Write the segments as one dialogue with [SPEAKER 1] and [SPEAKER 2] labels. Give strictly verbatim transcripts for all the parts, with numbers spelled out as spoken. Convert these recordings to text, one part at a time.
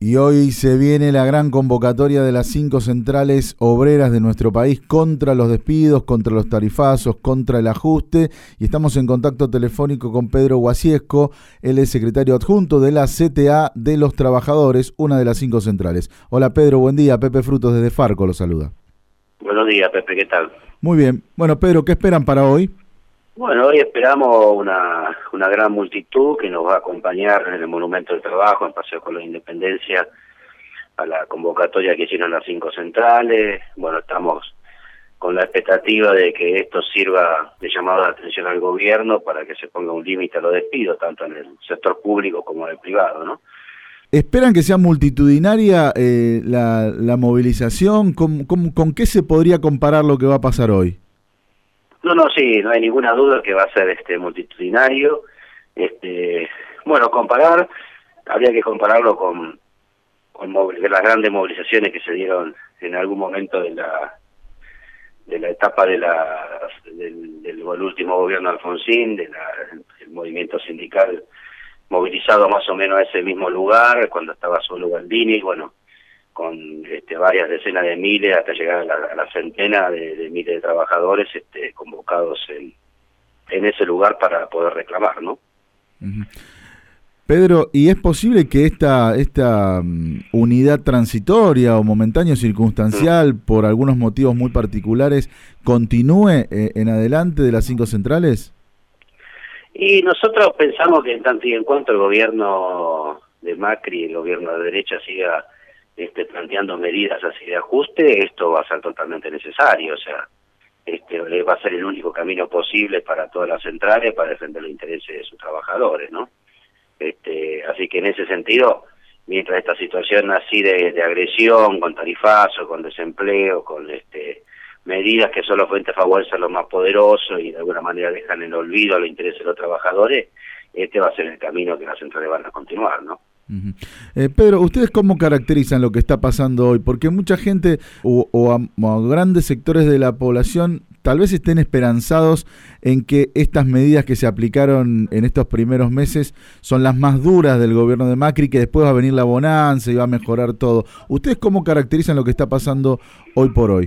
[SPEAKER 1] Y hoy se viene la gran convocatoria de las cinco centrales obreras de nuestro país contra los despidos, contra los tarifazos, contra el ajuste. Y estamos en contacto telefónico con Pedro Guasiesco, él es secretario adjunto de la C T A de los Trabajadores, una de las cinco centrales. Hola Pedro, buen día. Pepe Frutos desde Farco lo saluda.
[SPEAKER 2] Buenos días, Pepe, ¿qué tal?
[SPEAKER 1] Muy bien. Bueno, Pedro, ¿qué esperan para hoy?
[SPEAKER 2] Bueno, hoy esperamos una, una gran multitud que nos va a acompañar en el Monumento del Trabajo, en Paseo con la Independencia, a la convocatoria que hicieron las cinco centrales. Bueno, estamos con la expectativa de que esto sirva de llamado de atención al gobierno para que se ponga un límite a los despidos, tanto en el sector público como en el privado, ¿no?
[SPEAKER 1] ¿Esperan que sea multitudinaria eh, la, la movilización? ¿Con, con, ¿Con qué se podría comparar lo que va a pasar hoy?
[SPEAKER 2] No, no, sí, no hay ninguna duda que va a ser este multitudinario. Este, bueno, comparar, habría que compararlo con, con de las grandes movilizaciones que se dieron en algún momento de la de la etapa de la del, del, del último gobierno Alfonsín, de la, del movimiento sindical movilizado más o menos a ese mismo lugar, cuando estaba solo Baldini, bueno, con este, varias decenas de miles hasta llegar a la, a la centena de, de miles de trabajadores este, convocados en, en ese lugar para poder reclamar, ¿no?
[SPEAKER 1] Uh-huh. Pedro, ¿y es posible que esta esta um, unidad transitoria o momentánea o circunstancial, uh-huh, por algunos motivos muy particulares, continúe eh, en adelante de las cinco centrales?
[SPEAKER 2] Y nosotros pensamos que en tanto y en cuanto el gobierno de Macri, el gobierno de derecha, siga Este, planteando medidas así de ajuste, esto va a ser totalmente necesario, o sea, este va a ser el único camino posible para todas las centrales para defender los intereses de sus trabajadores, ¿no? Este, así que en ese sentido, mientras esta situación así de, de agresión, con tarifazo, con desempleo, con este medidas que solo fuente favorecen a los más poderosos y de alguna manera dejan en el olvido a los intereses de los trabajadores, este va a ser el camino que las centrales van a continuar, ¿no?
[SPEAKER 1] Uh-huh. Eh, Pedro, ¿ustedes cómo caracterizan lo que está pasando hoy? Porque mucha gente o, o, a, o a grandes sectores de la población tal vez estén esperanzados en que estas medidas que se aplicaron en estos primeros meses son las más duras del gobierno de Macri, que después va a venir la bonanza y va a mejorar todo. ¿Ustedes cómo caracterizan lo que está pasando hoy por hoy?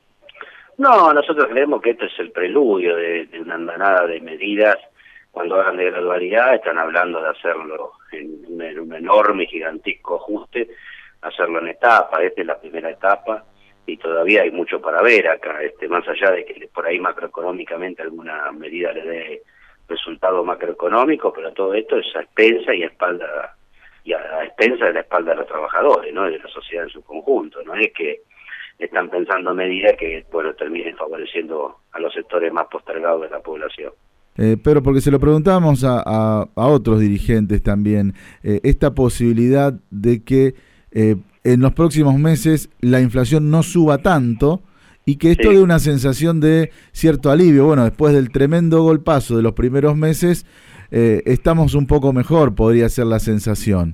[SPEAKER 2] No, nosotros creemos que esto es el preludio de, de una andanada de medidas. Cuando hablan de gradualidad, están hablando de hacerlo en un, en un enorme y gigantesco ajuste, hacerlo en etapas. Esta es la primera etapa y todavía hay mucho para ver acá, este más allá de que por ahí macroeconómicamente alguna medida le dé resultado macroeconómico, pero todo esto es a expensa y a espalda y a, a expensa de la espalda de los trabajadores, ¿no? Y de la sociedad en su conjunto. No es que están pensando medidas que, bueno, terminen favoreciendo a los sectores más postergados de la población.
[SPEAKER 1] Eh, pero porque se lo preguntábamos a, a, a otros dirigentes también, eh, esta posibilidad de que eh, en los próximos meses la inflación no suba tanto y que esto sí dé una sensación de cierto alivio. Bueno, después del tremendo golpazo de los primeros meses, eh, estamos un poco mejor, podría ser la sensación.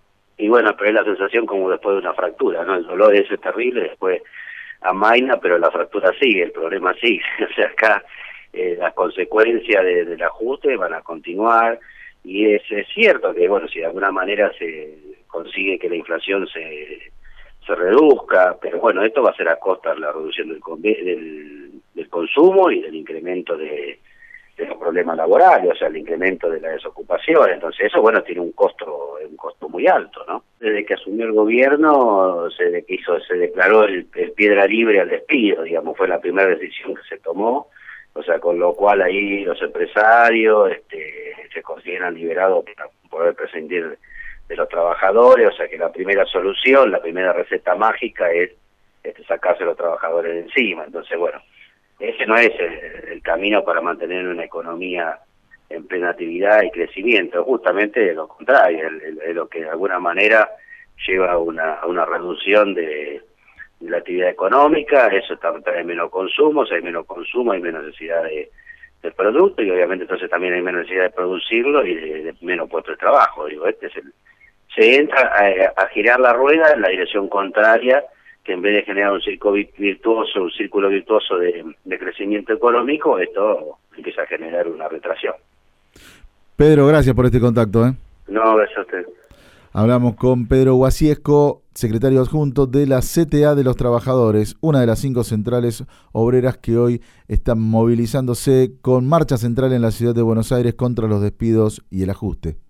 [SPEAKER 2] Y bueno, pero es la sensación como después de una fractura, ¿no? El dolor ese es terrible, después amaina, pero la fractura sigue, el problema sigue. O sea, acá Eh, las consecuencias de, del ajuste van a continuar y es, es cierto que, bueno, si de alguna manera se consigue que la inflación se se reduzca, pero bueno, esto va a ser a costa de la reducción del, del, del consumo y del incremento de, de los problemas laborales, o sea, el incremento de la desocupación. Entonces eso, bueno, tiene un costo un costo muy alto, ¿no? Desde que asumió el gobierno, se, de, que hizo, se declaró el, el piedra libre al despido, digamos, fue la primera decisión que se tomó. O sea, con lo cual ahí los empresarios este, se consideran liberados para poder prescindir de los trabajadores. O sea, que la primera solución, la primera receta mágica es este, sacarse a los trabajadores de encima. Entonces, bueno, ese no es el, el camino para mantener una economía en plena actividad y crecimiento. Justamente lo contrario, es lo que de alguna manera lleva a una, a una reducción de de la actividad económica. Eso trae menos consumo, si hay menos consumo hay menos necesidad de, del producto y obviamente entonces también hay menos necesidad de producirlo y de, de menos puestos de trabajo. Digo, este es el, se entra a, a girar la rueda en la dirección contraria, que en vez de generar un círculo virtuoso, un círculo virtuoso de, de crecimiento económico, esto empieza a generar una retracción.
[SPEAKER 1] Pedro, gracias por este contacto, ¿eh?
[SPEAKER 2] No, gracias a usted.
[SPEAKER 1] Hablamos con Pedro Guasiesco, secretario adjunto de la C T A de los Trabajadores, una de las cinco centrales obreras que hoy están movilizándose con marcha central en la ciudad de Buenos Aires contra los despidos y el ajuste.